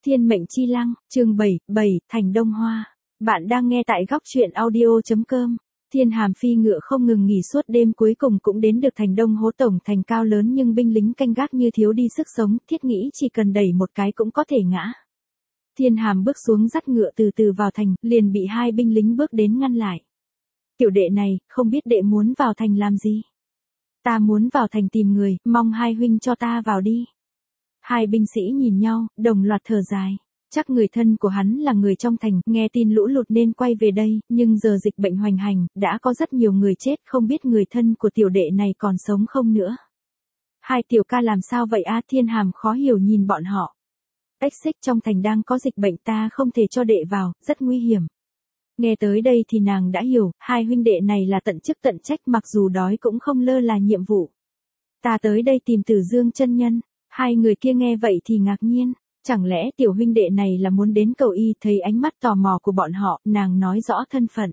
Thiên mệnh chi lăng, chương 7, Thành Đông Hoa. Bạn đang nghe tại góc truyện audio.com. Thiên Hàm phi ngựa không ngừng nghỉ suốt đêm, cuối cùng cũng đến được thành Đông Hố. Tổng thành cao lớn nhưng binh lính canh gác như thiếu đi sức sống, thiết nghĩ chỉ cần đẩy một cái cũng có thể ngã. Thiên Hàm bước xuống dắt ngựa từ từ vào thành, liền bị hai binh lính bước đến ngăn lại. Tiểu đệ này, không biết đệ muốn vào thành làm gì? Ta muốn vào thành tìm người, mong hai huynh cho ta vào đi. Hai binh sĩ nhìn nhau, đồng loạt thở dài. Chắc người thân của hắn là người trong thành, nghe tin lũ lụt nên quay về đây, nhưng giờ dịch bệnh hoành hành, đã có rất nhiều người chết, không biết người thân của tiểu đệ này còn sống không nữa. Hai tiểu ca làm sao vậy a? Thiên Hàm khó hiểu nhìn bọn họ. Ếch xích, trong thành đang có dịch bệnh, ta không thể cho đệ vào, rất nguy hiểm. Nghe tới đây thì nàng đã hiểu, hai huynh đệ này là tận chức tận trách, mặc dù đói cũng không lơ là nhiệm vụ. Ta tới đây tìm Tử Dương chân nhân. Hai người kia nghe vậy thì ngạc nhiên, chẳng lẽ tiểu huynh đệ này là muốn đến cầu y? Thấy ánh mắt tò mò của bọn họ, nàng nói rõ thân phận.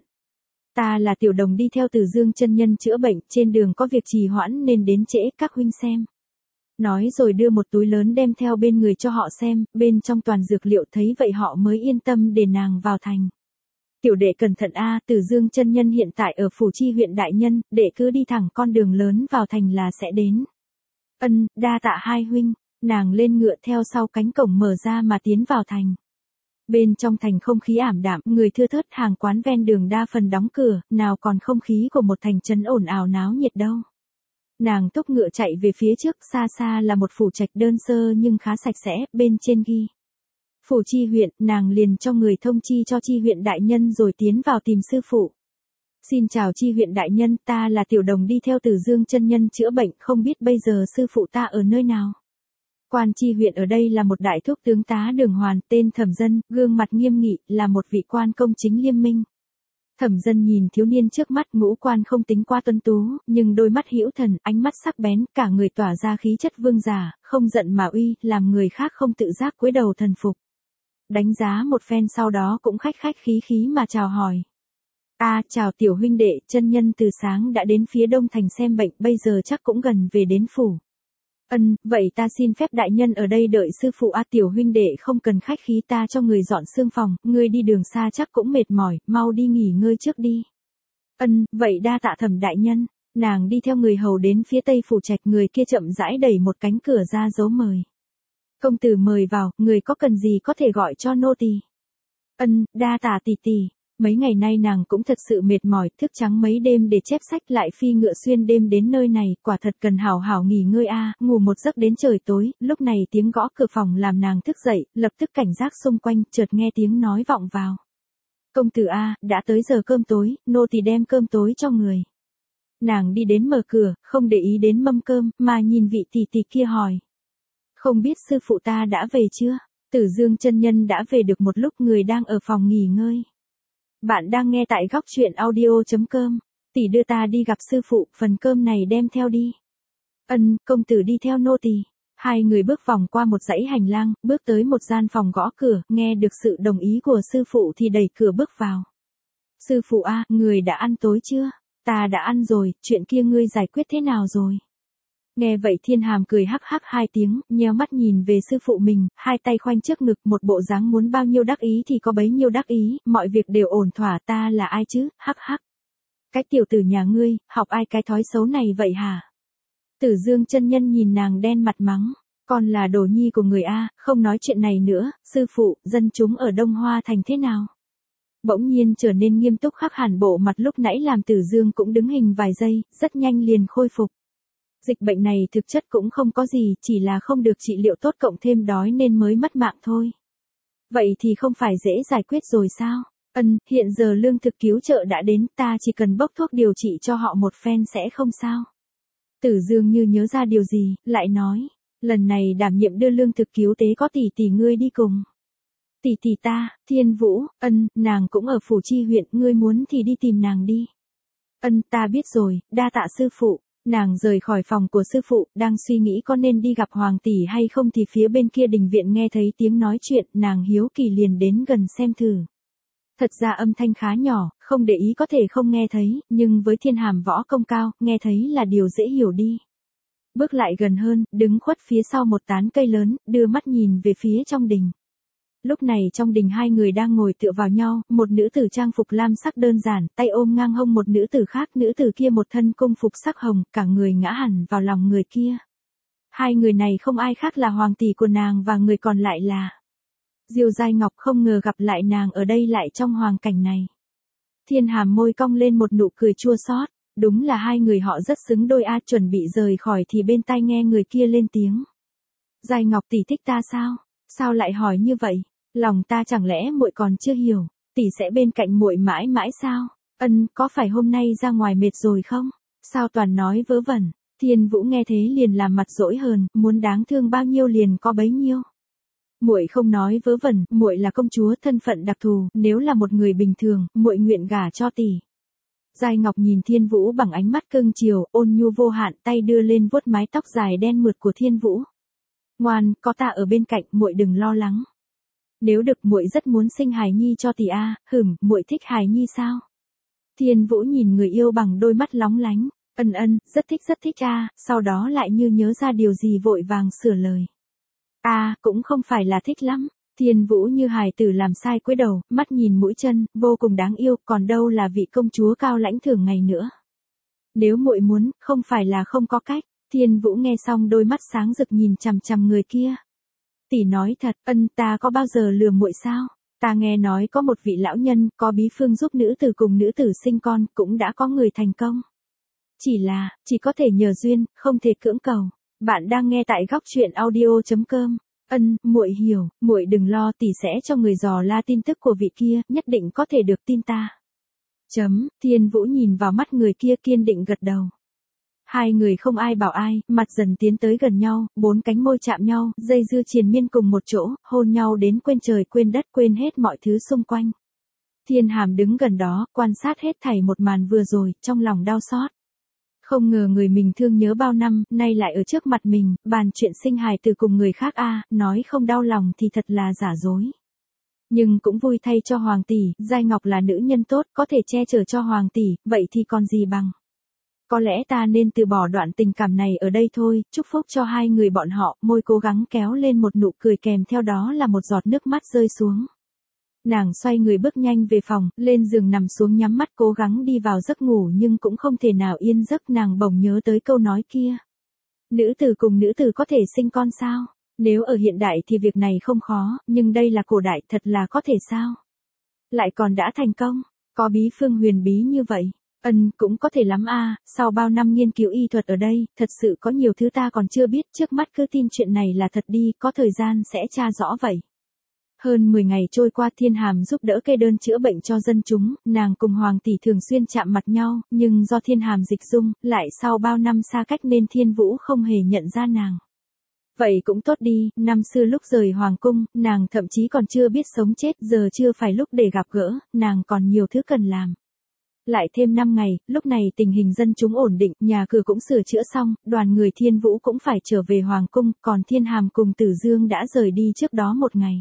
Ta là tiểu đồng đi theo Tử Dương chân nhân chữa bệnh, trên đường có việc trì hoãn nên đến trễ, các huynh xem. Nói rồi đưa một túi lớn đem theo bên người cho họ xem, bên trong toàn dược liệu, thấy vậy họ mới yên tâm để nàng vào thành. Tiểu đệ cẩn thận a, Tử Dương chân nhân hiện tại ở Phủ Chi huyện đại nhân, đệ cứ đi thẳng con đường lớn vào thành là sẽ đến. Ân, đa tạ hai huynh. Nàng lên ngựa theo sau cánh cổng mở ra mà tiến vào thành. Bên trong thành không khí ảm đạm, người thưa thớt, hàng quán ven đường đa phần đóng cửa, nào còn không khí của một thành trấn ồn ào náo nhiệt đâu. Nàng thúc ngựa chạy về phía trước, xa xa là một phủ trạch đơn sơ nhưng khá sạch sẽ, bên trên ghi Phủ Chi huyện. Nàng liền cho người thông chi cho Chi huyện đại nhân rồi tiến vào tìm sư phụ. Xin chào Chi huyện đại nhân, ta là tiểu đồng đi theo Tử Dương chân nhân chữa bệnh, không biết bây giờ sư phụ ta ở nơi nào. Quan Chi huyện ở đây là một đại thúc tướng tá Đường Hoàn, tên Thẩm Dân, gương mặt nghiêm nghị, là một vị quan công chính liêm minh. Thẩm Dân nhìn thiếu niên trước mắt, ngũ quan không tính qua tuấn tú, nhưng đôi mắt hữu thần, ánh mắt sắc bén, cả người tỏa ra khí chất vương giả, không giận mà uy, làm người khác không tự giác cúi đầu thần phục. Đánh giá một phen sau đó cũng khách khách khí khí mà chào hỏi. Chào tiểu huynh đệ, chân nhân từ sáng đã đến phía đông thành xem bệnh, bây giờ chắc cũng gần về đến phủ. Vậy ta xin phép đại nhân ở đây đợi sư phụ. Tiểu huynh đệ không cần khách khí, ta cho người dọn xương phòng, ngươi đi đường xa chắc cũng mệt mỏi, mau đi nghỉ ngơi trước đi. Vậy đa tạ Thẩm đại nhân. Nàng đi theo người hầu đến phía tây phủ trạch, người kia chậm rãi đẩy một cánh cửa ra dấu mời. Công tử mời vào, người có cần gì có thể gọi cho nô tỳ. Đa tạ tỷ tỷ. Mấy ngày nay nàng cũng thật sự mệt mỏi, thức trắng mấy đêm để chép sách, lại phi ngựa xuyên đêm đến nơi này, quả thật cần hảo hảo nghỉ ngơi ngủ một giấc đến trời tối. Lúc này tiếng gõ cửa phòng làm nàng thức dậy, lập tức cảnh giác xung quanh, chợt nghe tiếng nói vọng vào. Công tử đã tới giờ cơm tối, nô tỳ đem cơm tối cho người. Nàng đi đến mở cửa, không để ý đến mâm cơm, mà nhìn vị tỷ tỷ kia hỏi. Không biết sư phụ ta đã về chưa? Tử Dương chân nhân đã về được một lúc, người đang ở phòng nghỉ ngơi. Bạn đang nghe tại góc truyện audio.com. Tỷ đưa ta đi gặp sư phụ, phần cơm này đem theo đi. Công tử đi theo nô tỳ. Hai người bước vòng qua một dãy hành lang, bước tới một gian phòng, gõ cửa, nghe được sự đồng ý của sư phụ thì đẩy cửa bước vào. Sư phụ người đã ăn tối chưa? Ta đã ăn rồi, chuyện kia ngươi giải quyết thế nào rồi? Nghe vậy Thiên Hàm cười hắc hắc hai tiếng, nheo mắt nhìn về sư phụ mình, hai tay khoanh trước ngực, một bộ dáng muốn bao nhiêu đắc ý thì có bấy nhiêu đắc ý, mọi việc đều ổn thỏa. Ta là ai chứ, hắc hắc. Cái tiểu tử nhà ngươi, học ai cái thói xấu này vậy hả? Tử Dương chân nhân nhìn nàng đen mặt mắng, con là đồ nhi của người không nói chuyện này nữa. Sư phụ, dân chúng ở Đông Hoa thành thế nào? Bỗng nhiên trở nên nghiêm túc khắc hẳn bộ mặt, lúc nãy làm Tử Dương cũng đứng hình vài giây, rất nhanh liền khôi phục. Dịch bệnh này thực chất cũng không có gì, chỉ là không được trị liệu tốt cộng thêm đói nên mới mất mạng thôi. Vậy thì không phải dễ giải quyết rồi sao? Hiện giờ lương thực cứu trợ đã đến, ta chỉ cần bốc thuốc điều trị cho họ một phen sẽ không sao. Tử Dương như nhớ ra điều gì, lại nói, lần này đảm nhiệm đưa lương thực cứu tế có tỷ tỷ ngươi đi cùng. Tỷ tỷ ta, Thiên Vũ. Nàng cũng ở Phủ Chi huyện, ngươi muốn thì đi tìm nàng đi. Ta biết rồi, đa tạ sư phụ. Nàng rời khỏi phòng của sư phụ, đang suy nghĩ có nên đi gặp hoàng tỷ hay không thì phía bên kia đình viện nghe thấy tiếng nói chuyện, nàng hiếu kỳ liền đến gần xem thử. Thật ra âm thanh khá nhỏ, không để ý có thể không nghe thấy, nhưng với Thiên Hàm võ công cao, nghe thấy là điều dễ hiểu đi. Bước lại gần hơn, đứng khuất phía sau một tán cây lớn, đưa mắt nhìn về phía trong đình. Lúc này trong đình hai người đang ngồi tựa vào nhau, một nữ tử trang phục lam sắc đơn giản, tay ôm ngang hông một nữ tử khác, nữ tử kia một thân cung phục sắc hồng, cả người ngã hẳn vào lòng người kia. Hai người này không ai khác là hoàng tỷ của nàng và người còn lại là Diêu Giai Ngọc, không ngờ gặp lại nàng ở đây lại trong hoàn cảnh này. Thiên Hàm môi cong lên một nụ cười chua xót, đúng là hai người họ rất xứng đôi a. Chuẩn bị rời khỏi thì bên tai nghe người kia lên tiếng. Giai Ngọc tỷ thích ta sao? Sao lại hỏi như vậy? Lòng ta chẳng lẽ muội còn chưa hiểu, tỷ sẽ bên cạnh muội mãi mãi sao? Ân, có phải hôm nay ra ngoài mệt rồi không? Sao toàn nói vớ vẩn? Thiên Vũ nghe thế liền làm mặt dỗi hờn, muốn đáng thương bao nhiêu liền có bấy nhiêu. Muội không nói vớ vẩn, muội là công chúa, thân phận đặc thù, nếu là một người bình thường, muội nguyện gả cho tỷ. Giai Ngọc nhìn Thiên Vũ bằng ánh mắt cưng chiều, ôn nhu vô hạn, tay đưa lên vuốt mái tóc dài đen mượt của Thiên Vũ. Ngoan, có ta ở bên cạnh, muội đừng lo lắng. Nếu được muội rất muốn sinh hài nhi cho tỷ a. Muội thích hài nhi sao? Thiên Vũ nhìn người yêu bằng đôi mắt lóng lánh, ân, rất thích a. Sau đó lại như nhớ ra điều gì vội vàng sửa lời. Cũng không phải là thích lắm. Thiên Vũ như hài tử làm sai cúi đầu, mắt nhìn mũi chân, vô cùng đáng yêu, còn đâu là vị công chúa cao lãnh thường ngày nữa. Nếu muội muốn, không phải là không có cách. Thiên Vũ nghe xong đôi mắt sáng rực nhìn chằm chằm người kia. Tỷ nói thật, ta có bao giờ lừa muội sao? Ta nghe nói có một vị lão nhân, có bí phương giúp nữ tử cùng nữ tử sinh con, cũng đã có người thành công. Chỉ có thể nhờ duyên, không thể cưỡng cầu. Bạn đang nghe tại góc truyện audio.com. Muội hiểu, muội đừng lo, tỷ sẽ cho người dò la tin tức của vị kia, nhất định có thể được tin ta. Thiên Vũ nhìn vào mắt người kia kiên định gật đầu. Hai người không ai bảo ai, mặt dần tiến tới gần nhau, bốn cánh môi chạm nhau, dây dưa triền miên cùng một chỗ, hôn nhau đến quên trời quên đất, quên hết mọi thứ xung quanh. Thiên Hàm đứng gần đó, quan sát hết thảy một màn vừa rồi, trong lòng đau xót. Không ngờ người mình thương nhớ bao năm, nay lại ở trước mặt mình, bàn chuyện sinh hài từ cùng người khác nói không đau lòng thì thật là giả dối. Nhưng cũng vui thay cho Hoàng tỷ, Giai Ngọc là nữ nhân tốt, có thể che chở cho Hoàng tỷ, vậy thì còn gì bằng. Có lẽ ta nên từ bỏ đoạn tình cảm này ở đây thôi, chúc phúc cho hai người bọn họ, môi cố gắng kéo lên một nụ cười kèm theo đó là một giọt nước mắt rơi xuống. Nàng xoay người bước nhanh về phòng, lên giường nằm xuống nhắm mắt cố gắng đi vào giấc ngủ nhưng cũng không thể nào yên giấc. Nàng bỗng nhớ tới câu nói kia. Nữ tử cùng nữ tử có thể sinh con sao? Nếu ở hiện đại thì việc này không khó, nhưng đây là cổ đại, thật là có thể sao? Lại còn đã thành công, có bí phương huyền bí như vậy. Cũng có thể lắm sau bao năm nghiên cứu y thuật ở đây, thật sự có nhiều thứ ta còn chưa biết, trước mắt cứ tin chuyện này là thật đi, có thời gian sẽ tra rõ vậy. Hơn 10 ngày trôi qua, Thiên Hàm giúp đỡ kê đơn chữa bệnh cho dân chúng, nàng cùng Hoàng tỷ thường xuyên chạm mặt nhau, nhưng do Thiên Hàm dịch dung, lại sau bao năm xa cách nên Thiên Vũ không hề nhận ra nàng. Vậy cũng tốt đi, năm xưa lúc rời Hoàng cung, nàng thậm chí còn chưa biết sống chết, giờ chưa phải lúc để gặp gỡ, nàng còn nhiều thứ cần làm. Lại thêm 5 ngày, lúc này tình hình dân chúng ổn định, nhà cửa cũng sửa chữa xong, đoàn người Thiên Vũ cũng phải trở về Hoàng cung, còn Thiên Hàm cùng Tử Dương đã rời đi trước đó một ngày.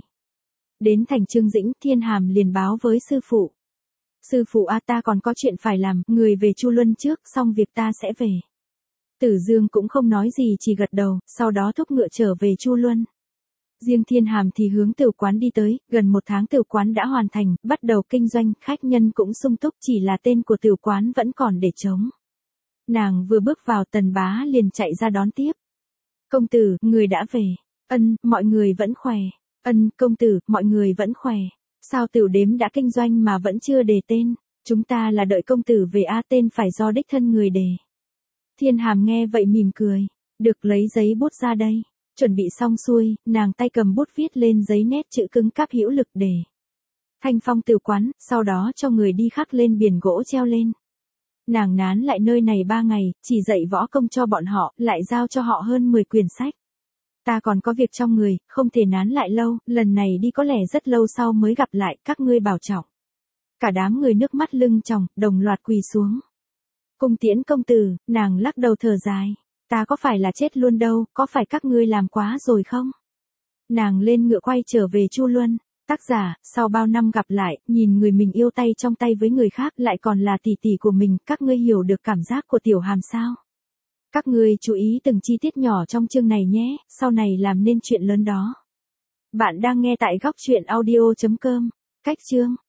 Đến thành Trương Dĩnh, Thiên Hàm liền báo với sư phụ. Sư phụ ta còn có chuyện phải làm, người về Chu Luân trước, xong việc ta sẽ về. Tử Dương cũng không nói gì chỉ gật đầu, sau đó thúc ngựa trở về Chu Luân. Riêng Thiên Hàm thì hướng tiểu quán đi tới, gần 1 tháng tiểu quán đã hoàn thành, bắt đầu kinh doanh, khách nhân cũng sung túc, chỉ là tên của tiểu quán vẫn còn để trống. Nàng vừa bước vào, Tần Bá liền chạy ra đón tiếp. Công tử, người đã về. Mọi người vẫn khỏe. Công tử, mọi người vẫn khỏe. Sao tiểu đếm đã kinh doanh mà vẫn chưa đề tên? Chúng ta là đợi công tử về tên phải do đích thân người đề. Thiên Hàm nghe vậy mỉm cười. Được, lấy giấy bút ra đây. Chuẩn bị xong xuôi, nàng tay cầm bút viết lên giấy nét chữ cứng cáp hữu lực để thanh phong tiểu quán, sau đó cho người đi khắc lên biển gỗ treo lên. Nàng nán lại nơi này 3 ngày, chỉ dạy võ công cho bọn họ, lại giao cho họ hơn 10 quyển sách. Ta còn có việc trong người, không thể nán lại lâu, lần này đi có lẽ rất lâu sau mới gặp lại, các ngươi bảo trọng. Cả đám người nước mắt lưng tròng, đồng loạt quỳ xuống. Cung tiễn công tử, nàng lắc đầu thở dài. Ta có phải là chết luôn đâu, có phải các ngươi làm quá rồi không? Nàng lên ngựa quay trở về Chu Luân. Tác giả, sau bao năm gặp lại, nhìn người mình yêu tay trong tay với người khác lại còn là tỷ tỷ của mình, các ngươi hiểu được cảm giác của Tiểu Hàm sao? Các ngươi chú ý từng chi tiết nhỏ trong chương này nhé, sau này làm nên chuyện lớn đó. Bạn đang nghe tại góc truyện audio.com. Cách chương